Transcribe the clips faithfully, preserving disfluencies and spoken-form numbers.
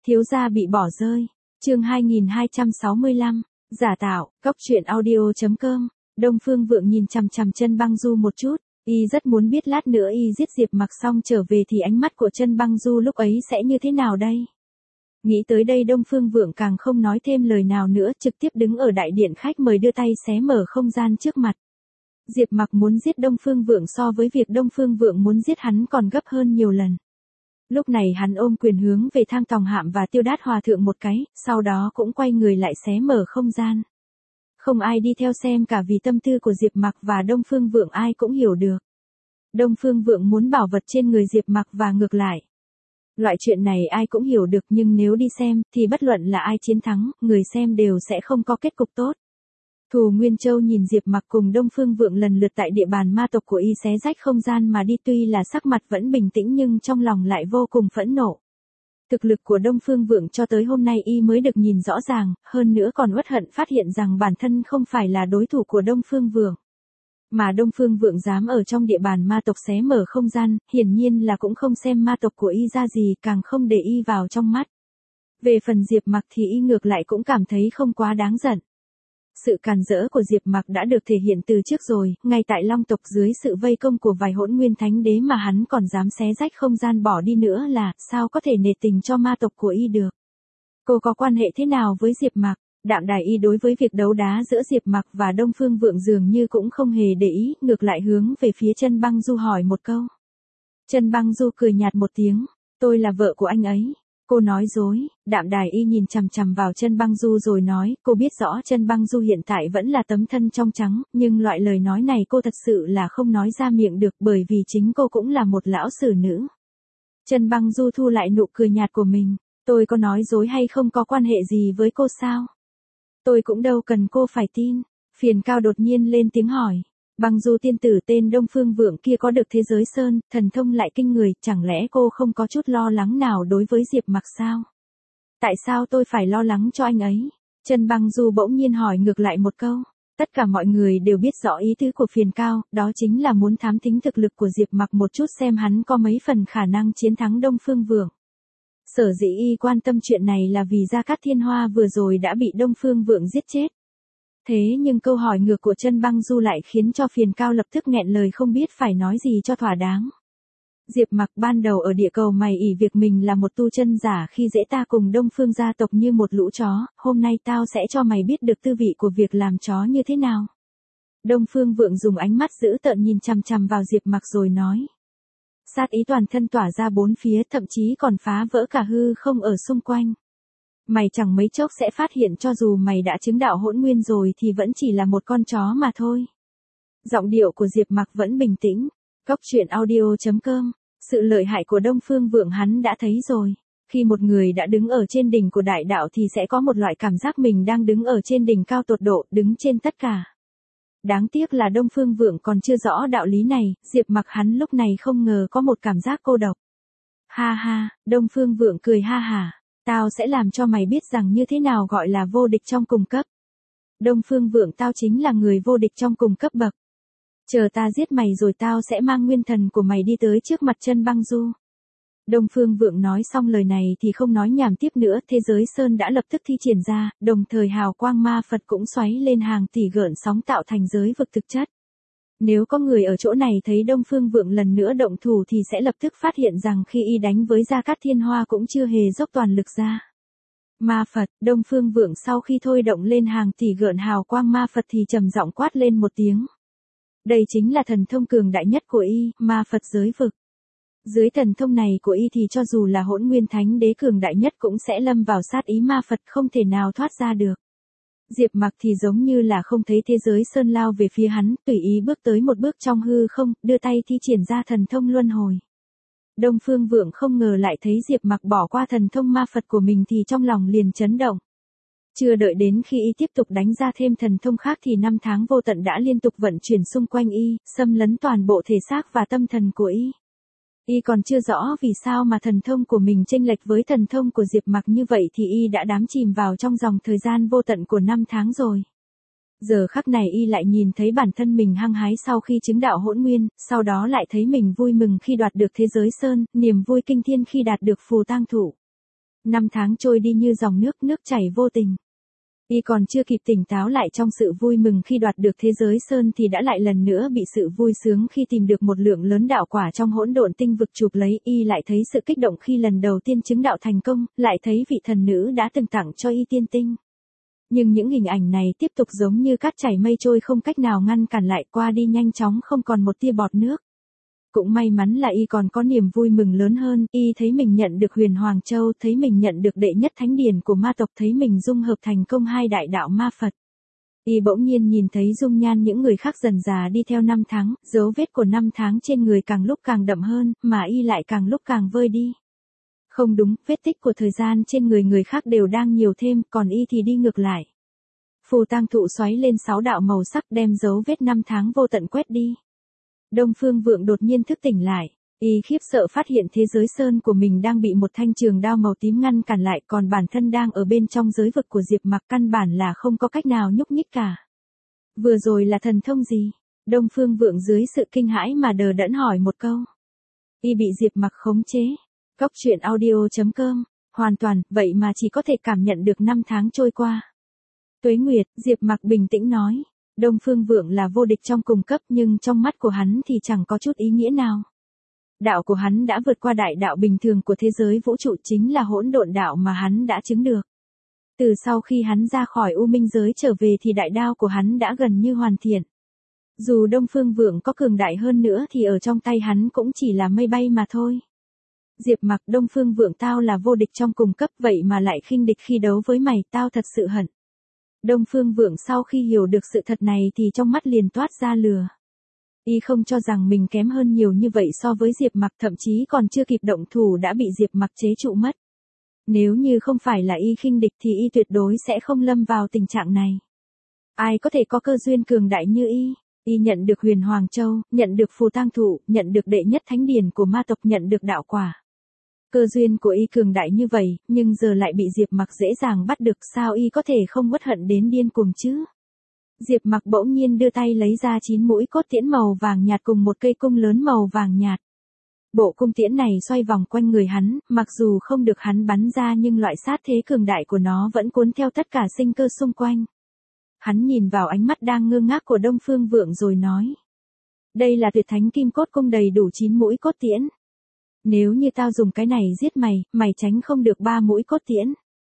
Thiếu gia bị bỏ rơi. Chương hai nghìn hai trăm sáu mươi lăm. Giả tạo. Cóc truyện audio.com. Đông Phương Vượng nhìn chằm chằm Chân Băng Du một chút, y rất muốn biết lát nữa y giết Diệp Mặc xong trở về thì ánh mắt của Chân Băng Du lúc ấy sẽ như thế nào đây. Nghĩ tới đây Đông Phương Vượng càng không nói thêm lời nào nữa, trực tiếp đứng ở đại điện khách mời đưa tay xé mở không gian trước mặt. Diệp Mặc muốn giết Đông Phương Vượng so với việc Đông Phương Vượng muốn giết hắn còn gấp hơn nhiều lần. Lúc này hắn ôm quyền hướng về Thang Tòng Hạm và Tiêu Đát Hòa thượng một cái, sau đó cũng quay người lại xé mở không gian. Không ai đi theo xem cả vì tâm tư của Diệp Mặc và Đông Phương Vượng ai cũng hiểu được. Đông Phương Vượng muốn bảo vật trên người Diệp Mặc và ngược lại. Loại chuyện này ai cũng hiểu được, nhưng nếu đi xem thì bất luận là ai chiến thắng, người xem đều sẽ không có kết cục tốt. Thù Nguyên Châu nhìn Diệp Mặc cùng Đông Phương Vượng lần lượt tại địa bàn ma tộc của y xé rách không gian mà đi, tuy là sắc mặt vẫn bình tĩnh nhưng trong lòng lại vô cùng phẫn nộ. Thực lực của Đông Phương Vượng cho tới hôm nay y mới được nhìn rõ ràng, hơn nữa còn uất hận phát hiện rằng bản thân không phải là đối thủ của Đông Phương Vượng. Mà Đông Phương Vượng dám ở trong địa bàn ma tộc xé mở không gian, hiển nhiên là cũng không xem ma tộc của y ra gì, càng không để y vào trong mắt. Về phần Diệp Mặc thì y ngược lại cũng cảm thấy không quá đáng giận. Sự càn rỡ của Diệp Mặc đã được thể hiện từ trước rồi, ngay tại Long tộc dưới sự vây công của vài hỗn nguyên thánh đế mà hắn còn dám xé rách không gian bỏ đi nữa là, sao có thể nể tình cho ma tộc của y được. Cô có quan hệ thế nào với Diệp Mặc? Đạm Đài Y đối với việc đấu đá giữa Diệp Mặc và Đông Phương Vượng dường như cũng không hề để ý, ngược lại hướng về phía Chân Băng Du hỏi một câu. Chân Băng Du cười nhạt một tiếng, tôi là vợ của anh ấy. Cô nói dối. Đạm Đài Y nhìn chằm chằm vào Chân Băng Du rồi nói, cô biết rõ Chân Băng Du hiện tại vẫn là tấm thân trong trắng, nhưng loại lời nói này cô thật sự là không nói ra miệng được, bởi vì chính cô cũng là một lão sử nữ. Chân Băng Du thu lại nụ cười nhạt của mình, tôi có nói dối hay không có quan hệ gì với cô sao? Tôi cũng đâu cần cô phải tin. Phiền Cao đột nhiên lên tiếng hỏi. Băng Du tiên tử tên Đông Phương Vượng kia có được thế giới sơn, thần thông lại kinh người, chẳng lẽ cô không có chút lo lắng nào đối với Diệp Mặc sao? Tại sao tôi phải lo lắng cho anh ấy? Chân Băng Du bỗng nhiên hỏi ngược lại một câu. Tất cả mọi người đều biết rõ ý tứ của Phiền Cao, đó chính là muốn thám thính thực lực của Diệp Mặc một chút xem hắn có mấy phần khả năng chiến thắng Đông Phương Vượng. Sở dĩ y quan tâm chuyện này là vì Gia Cát Thiên Hoa vừa rồi đã bị Đông Phương Vượng giết chết. Thế nhưng câu hỏi ngược của Chân Băng Du lại khiến cho Phiền Cao lập tức nghẹn lời không biết phải nói gì cho thỏa đáng. Diệp Mặc ban đầu ở địa cầu mày ỷ việc mình là một tu chân giả khi dễ ta cùng Đông Phương gia tộc như một lũ chó, hôm nay tao sẽ cho mày biết được tư vị của việc làm chó như thế nào. Đông Phương Vượng dùng ánh mắt dữ tợn nhìn chằm chằm vào Diệp Mặc rồi nói. Sát ý toàn thân tỏa ra bốn phía, thậm chí còn phá vỡ cả hư không ở xung quanh. Mày chẳng mấy chốc sẽ phát hiện cho dù mày đã chứng đạo hỗn nguyên rồi thì vẫn chỉ là một con chó mà thôi. Giọng điệu của Diệp Mặc vẫn bình tĩnh. Cóc truyện audio.com. Sự lợi hại của Đông Phương Vượng hắn đã thấy rồi. Khi một người đã đứng ở trên đỉnh của đại đạo thì sẽ có một loại cảm giác mình đang đứng ở trên đỉnh cao tột độ, đứng trên tất cả. Đáng tiếc là Đông Phương Vượng còn chưa rõ đạo lý này, Diệp Mặc hắn lúc này không ngờ có một cảm giác cô độc. Ha ha, Đông Phương Vượng cười ha hả, tao sẽ làm cho mày biết rằng như thế nào gọi là vô địch trong cùng cấp. Đông Phương Vượng, tao chính là người vô địch trong cùng cấp bậc. Chờ ta giết mày rồi tao sẽ mang nguyên thần của mày đi tới trước mặt Chân Băng Du. Đông Phương Vượng nói xong lời này thì không nói nhảm tiếp nữa, thế giới sơn đã lập tức thi triển ra, đồng thời hào quang ma Phật cũng xoáy lên hàng tỷ gợn sóng tạo thành giới vực thực chất. Nếu có người ở chỗ này thấy Đông Phương Vượng lần nữa động thủ thì sẽ lập tức phát hiện rằng khi y đánh với Gia Cát Thiên Hoa cũng chưa hề dốc toàn lực ra. Ma Phật, Đông Phương Vượng sau khi thôi động lên hàng tỷ gợn hào quang ma Phật thì trầm giọng quát lên một tiếng. Đây chính là thần thông cường đại nhất của y, ma Phật giới vực. Dưới thần thông này của y thì cho dù là hỗn nguyên thánh đế cường đại nhất cũng sẽ lâm vào sát ý ma Phật không thể nào thoát ra được. Diệp Mặc thì giống như là không thấy thế giới sơn lao về phía hắn, tùy ý bước tới một bước trong hư không, đưa tay thi triển ra thần thông luân hồi. Đông Phương Vượng không ngờ lại thấy Diệp Mặc bỏ qua thần thông ma Phật của mình thì trong lòng liền chấn động. Chưa đợi đến khi y tiếp tục đánh ra thêm thần thông khác thì năm tháng vô tận đã liên tục vận chuyển xung quanh y, xâm lấn toàn bộ thể xác và tâm thần của y. Y còn chưa rõ vì sao mà thần thông của mình chênh lệch với thần thông của Diệp Mặc như vậy thì y đã đắm chìm vào trong dòng thời gian vô tận của năm tháng rồi. Giờ khắc này y lại nhìn thấy bản thân mình hăng hái sau khi chứng đạo hỗn nguyên, sau đó lại thấy mình vui mừng khi đoạt được thế giới sơn, niềm vui kinh thiên khi đạt được phù tang thụ. Năm tháng trôi đi như dòng nước, nước chảy vô tình. Y còn chưa kịp tỉnh táo lại trong sự vui mừng khi đoạt được thế giới sơn thì đã lại lần nữa bị sự vui sướng khi tìm được một lượng lớn đạo quả trong hỗn độn tinh vực chụp lấy. Y lại thấy sự kích động khi lần đầu tiên chứng đạo thành công, lại thấy vị thần nữ đã từng tặng cho Y tiên tinh. Nhưng những hình ảnh này tiếp tục giống như cát chảy mây trôi, không cách nào ngăn cản lại, qua đi nhanh chóng không còn một tia bọt nước. Cũng may mắn là Y còn có niềm vui mừng lớn hơn, Y thấy mình nhận được Huyền Hoàng Châu, thấy mình nhận được đệ nhất thánh điển của ma tộc, thấy mình dung hợp thành công hai đại đạo ma Phật. Y bỗng nhiên nhìn thấy dung nhan những người khác dần già đi theo năm tháng, dấu vết của năm tháng trên người càng lúc càng đậm hơn, mà Y lại càng lúc càng vơi đi. Không đúng, vết tích của thời gian trên người người khác đều đang nhiều thêm, còn Y thì đi ngược lại. Phù tang thụ xoáy lên sáu đạo màu sắc đem dấu vết năm tháng vô tận quét đi. Đông Phương Vượng đột nhiên thức tỉnh lại, Y khiếp sợ phát hiện thế giới sơn của mình đang bị một thanh trường đao màu tím ngăn cản lại, còn bản thân đang ở bên trong giới vực của Diệp Mặc, căn bản là không có cách nào nhúc nhích cả. Vừa rồi là thần thông gì? Đông Phương Vượng dưới sự kinh hãi mà đờ đẫn hỏi một câu. Y bị Diệp Mặc khống chế. Cóc truyện audio chấm com, hoàn toàn, vậy mà chỉ có thể cảm nhận được năm tháng trôi qua. Tuế Nguyệt, Diệp Mặc bình tĩnh nói. Đông Phương Vượng là vô địch trong cùng cấp, nhưng trong mắt của hắn thì chẳng có chút ý nghĩa nào. Đạo của hắn đã vượt qua đại đạo bình thường của thế giới vũ trụ, chính là hỗn độn đạo mà hắn đã chứng được. Từ sau khi hắn ra khỏi U Minh giới trở về thì đại đao của hắn đã gần như hoàn thiện. Dù Đông Phương Vượng có cường đại hơn nữa thì ở trong tay hắn cũng chỉ là mây bay mà thôi. Diệp Mặc, Đông Phương Vượng, tao là vô địch trong cùng cấp vậy mà lại khinh địch khi đấu với mày, tao thật sự hận. Đông Phương Vượng sau khi hiểu được sự thật này thì trong mắt liền toát ra lửa. Y không cho rằng mình kém hơn nhiều như vậy so với Diệp Mặc, thậm chí còn chưa kịp động thủ đã bị Diệp Mặc chế trụ mất. Nếu như không phải là Y khinh địch thì Y tuyệt đối sẽ không lâm vào tình trạng này. Ai có thể có cơ duyên cường đại như Y? Y nhận được Huyền Hoàng Châu, nhận được phù tang thụ, nhận được đệ nhất thánh điển của ma tộc, nhận được đạo quả. Cơ duyên của Y cường đại như vậy, nhưng giờ lại bị Diệp Mặc dễ dàng bắt được, sao Y có thể không uất hận đến điên cuồng chứ? Diệp Mặc bỗng nhiên đưa tay lấy ra chín mũi cốt tiễn màu vàng nhạt cùng một cây cung lớn màu vàng nhạt. Bộ cung tiễn này xoay vòng quanh người hắn, mặc dù không được hắn bắn ra nhưng loại sát thế cường đại của nó vẫn cuốn theo tất cả sinh cơ xung quanh. Hắn nhìn vào ánh mắt đang ngơ ngác của Đông Phương Vượng rồi nói. Đây là tuyệt thánh kim cốt cung đầy đủ chín mũi cốt tiễn. Nếu như tao dùng cái này giết mày, mày tránh không được ba mũi cốt tiễn.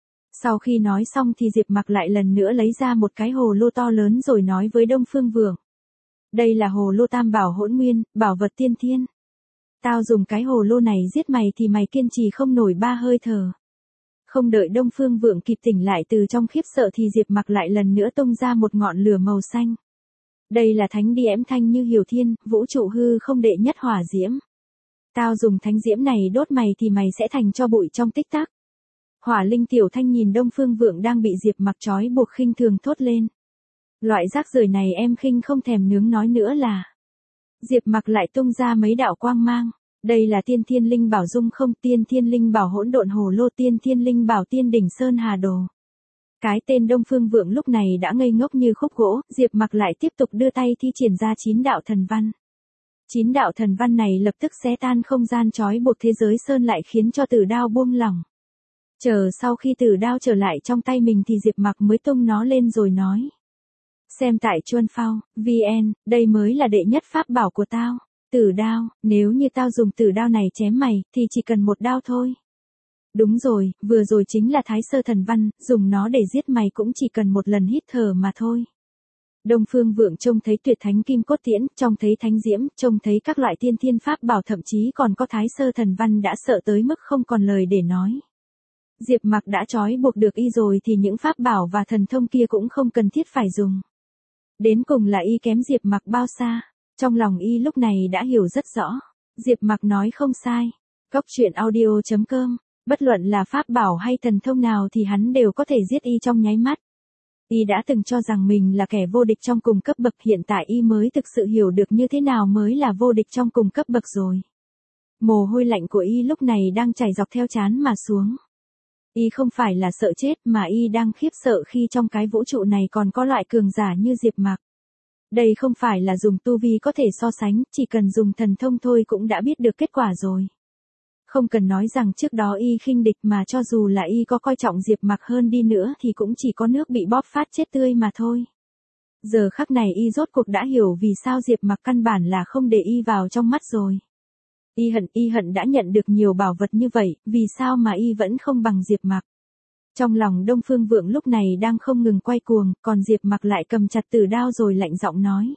Sau khi nói xong thì Diệp Mặc lại lần nữa lấy ra một cái hồ lô to lớn rồi nói với Đông Phương Vượng. Đây là hồ lô tam bảo hỗn nguyên, bảo vật tiên thiên. Tao dùng cái hồ lô này giết mày thì mày kiên trì không nổi ba hơi thở. Không đợi Đông Phương Vượng kịp tỉnh lại từ trong khiếp sợ thì Diệp Mặc lại lần nữa tung ra một ngọn lửa màu xanh. Đây là thánh đi ém thanh như hiểu thiên, vũ trụ hư không đệ nhất hỏa diễm. Tao dùng thánh diễm này đốt mày thì mày sẽ thành cho bụi trong tích tắc. Hỏa Linh Tiểu Thanh nhìn Đông Phương Vượng đang bị Diệp Mặc trói buộc khinh thường thốt lên. Loại rác rưởi này em khinh không thèm nướng nói nữa là. Diệp Mặc lại tung ra mấy đạo quang mang. Đây là tiên thiên linh bảo dung không, tiên thiên linh bảo hỗn độn hồ lô, tiên thiên linh bảo tiên đỉnh sơn hà đồ. Cái tên Đông Phương Vượng lúc này đã ngây ngốc như khúc gỗ, Diệp Mặc lại tiếp tục đưa tay thi triển ra chín đạo thần văn. Chín đạo thần văn này lập tức xé tan không gian trói buộc thế giới sơn lại khiến cho tử đao buông lỏng. Chờ sau khi tử đao trở lại trong tay mình thì Diệp Mặc mới tung nó lên rồi nói. Xem tại Chuân Phao, vn, đây mới là đệ nhất pháp bảo của tao. Tử đao, nếu như tao dùng tử đao này chém mày, thì chỉ cần một đao thôi. Đúng rồi, vừa rồi chính là Thái Sơ Thần Văn, dùng nó để giết mày cũng chỉ cần một lần hít thở mà thôi. Đông Phương Vượng trông thấy tuyệt thánh kim cốt tiễn, trông thấy thánh diễm, trông thấy các loại tiên thiên pháp bảo, thậm chí còn có Thái Sơ Thần Văn đã sợ tới mức không còn lời để nói. Diệp Mặc đã trói buộc được Y rồi thì những pháp bảo và thần thông kia cũng không cần thiết phải dùng. Đến cùng là Y kém Diệp Mặc bao xa? Trong lòng Y lúc này đã hiểu rất rõ. Diệp Mặc nói không sai. Cóc truyện audio chấm com, bất luận là pháp bảo hay thần thông nào thì hắn đều có thể giết Y trong nháy mắt. Y đã từng cho rằng mình là kẻ vô địch trong cùng cấp bậc, hiện tại Y mới thực sự hiểu được như thế nào mới là vô địch trong cùng cấp bậc rồi. Mồ hôi lạnh của Y lúc này đang chảy dọc theo trán mà xuống. Y không phải là sợ chết mà Y đang khiếp sợ khi trong cái vũ trụ này còn có loại cường giả như Diệp Mặc. Đây không phải là dùng tu vi có thể so sánh, chỉ cần dùng thần thông thôi cũng đã biết được kết quả rồi. Không cần nói rằng trước đó y khinh địch mà cho dù là y có coi trọng Diệp Mặc hơn đi nữa thì cũng chỉ có nước bị bóp phát chết tươi mà thôi. Giờ khắc này y rốt cuộc đã hiểu vì sao Diệp Mặc căn bản là không để y vào trong mắt rồi. Y hận, y hận đã nhận được nhiều bảo vật như vậy, vì sao mà y vẫn không bằng Diệp Mặc. Trong lòng Đông Phương Vượng lúc này đang không ngừng quay cuồng, còn Diệp Mặc lại cầm chặt tử đao rồi lạnh giọng nói.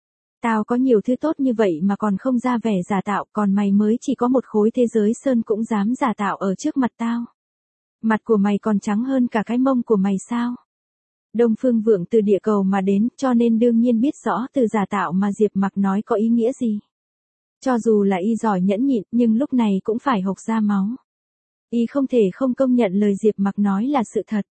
Tao có nhiều thứ tốt như vậy mà còn không ra vẻ giả tạo, còn mày mới chỉ có một khối thế giới sơn cũng dám giả tạo ở trước mặt tao. Mặt của mày còn trắng hơn cả cái mông của mày sao? Đông Phương Vượng từ địa cầu mà đến, cho nên đương nhiên biết rõ từ giả tạo mà Diệp Mặc nói có ý nghĩa gì. Cho dù là y giỏi nhẫn nhịn, nhưng lúc này cũng phải hộc ra máu. Y không thể không công nhận lời Diệp Mặc nói là sự thật.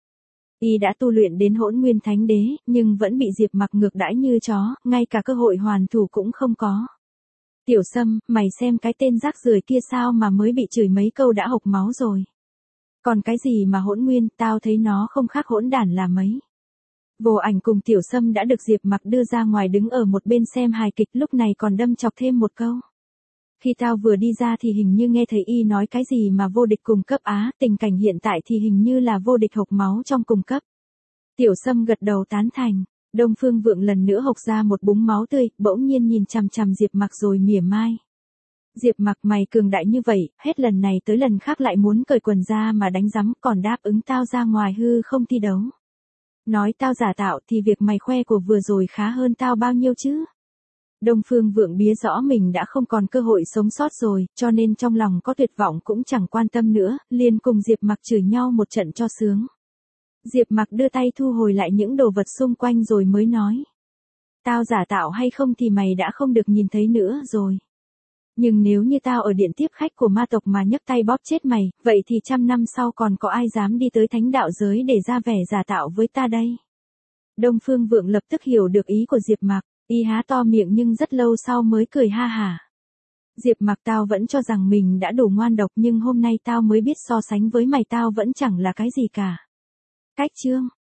Y đã tu luyện đến Hỗn Nguyên Thánh Đế, nhưng vẫn bị Diệp Mặc ngược đãi như chó, ngay cả cơ hội hoàn thủ cũng không có. Tiểu Sâm, mày xem cái tên rác rưởi kia sao mà mới bị chửi mấy câu đã hộc máu rồi. Còn cái gì mà hỗn nguyên, tao thấy nó không khác hỗn đản là mấy. Vô Ảnh cùng Tiểu Sâm đã được Diệp Mặc đưa ra ngoài đứng ở một bên xem hài kịch, lúc này còn đâm chọc thêm một câu. Khi tao vừa đi ra thì hình như nghe thấy y nói cái gì mà vô địch cùng cấp á, tình cảnh hiện tại thì hình như là vô địch hộc máu trong cùng cấp. Tiểu Sâm gật đầu tán thành, Đông Phương Vượng lần nữa hộc ra một búng máu tươi, bỗng nhiên nhìn chằm chằm Diệp Mặc rồi mỉa mai. Diệp Mặc, mày cường đại như vậy, hết lần này tới lần khác lại muốn cởi quần ra mà đánh rắm, còn đáp ứng tao ra ngoài hư không thi đấu. Nói tao giả tạo thì việc mày khoe của vừa rồi khá hơn tao bao nhiêu chứ? Đông Phương Vượng biết rõ mình đã không còn cơ hội sống sót rồi, cho nên trong lòng có tuyệt vọng cũng chẳng quan tâm nữa, liền cùng Diệp Mặc chửi nhau một trận cho sướng. Diệp Mặc đưa tay thu hồi lại những đồ vật xung quanh rồi mới nói. Tao giả tạo hay không thì mày đã không được nhìn thấy nữa rồi. Nhưng nếu như tao ở điện tiếp khách của ma tộc mà nhấc tay bóp chết mày, vậy thì trăm năm sau còn có ai dám đi tới thánh đạo giới để ra vẻ giả tạo với ta đây? Đông Phương Vượng lập tức hiểu được ý của Diệp Mặc, y há to miệng nhưng rất lâu sau mới cười ha hả. Diệp Mặc, tao vẫn cho rằng mình đã đủ ngoan độc nhưng hôm nay tao mới biết so sánh với mày tao vẫn chẳng là cái gì cả. Cách chương